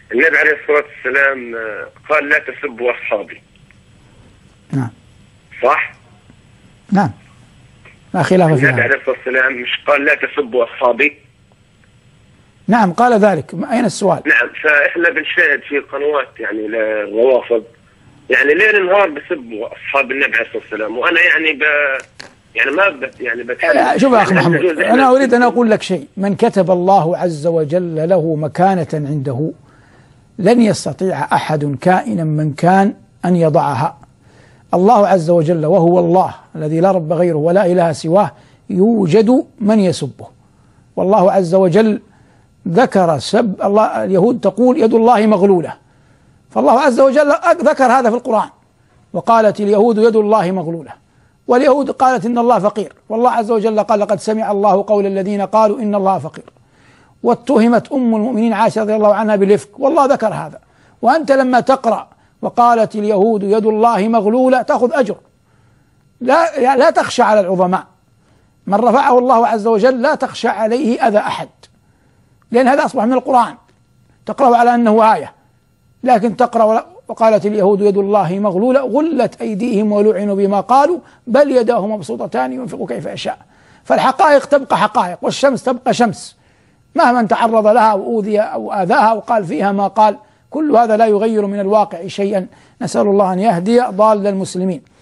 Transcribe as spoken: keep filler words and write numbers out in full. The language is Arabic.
النبي عليه الصلاة والسلام قال لا تسبوا أصحابي. نعم صح؟ نعم لا خلاف في النبي هذا. عليه الصلاة والسلام مش قال لا تسبوا أصحابي؟ نعم قال ذلك. أين السؤال؟ نعم. فإحنا بنشاهد في قنوات يعني للروافض يعني ليل نهار بسبوا أصحاب النبي عليه الصلاة والسلام، وأنا يعني ب يعني ما بت يعني بتحدث. شوف يا أخي محمود، أنا أريد أن أقول لك شيء. من كتب الله عز وجل له مكانة عنده لن يستطيع أحد كائنا من كان أن يضعها. الله عز وجل وهو الله الذي لا رب غيره ولا إله سواه يوجد من يسبه. والله عز وجل ذكر سب الله. اليهود تقول يد الله مغلولة، فالله عز وجل ذكر هذا في القرآن، وقالت اليهود يد الله مغلولة، واليهود قالت إن الله فقير، والله عز وجل قال لقد سمع الله قول الذين قالوا إن الله فقير. واتهمت أم المؤمنين عائشة رضي الله عنها بالإفك، والله ذكر هذا. وأنت لما تقرأ وقالت اليهود يد الله مغلولة تأخذ أجر. لا يعني لا تخشى على العظماء، من رفعه الله عز وجل لا تخشى عليه أذى أحد، لأن هذا أصبح من القرآن تقرأه على أنه آية، لكن تقرأ وقالت اليهود يد الله مغلولة غلت أيديهم ولعنوا بما قالوا بل يداه مبسوطتان ينفق كيف يشاء. فالحقائق تبقى حقائق، والشمس تبقى شمس مهما تعرض لها وأوذي أو آذاها وقال فيها ما قال، كل هذا لا يغير من الواقع شيئا. نسأل الله أن يهدي ضال المسلمين.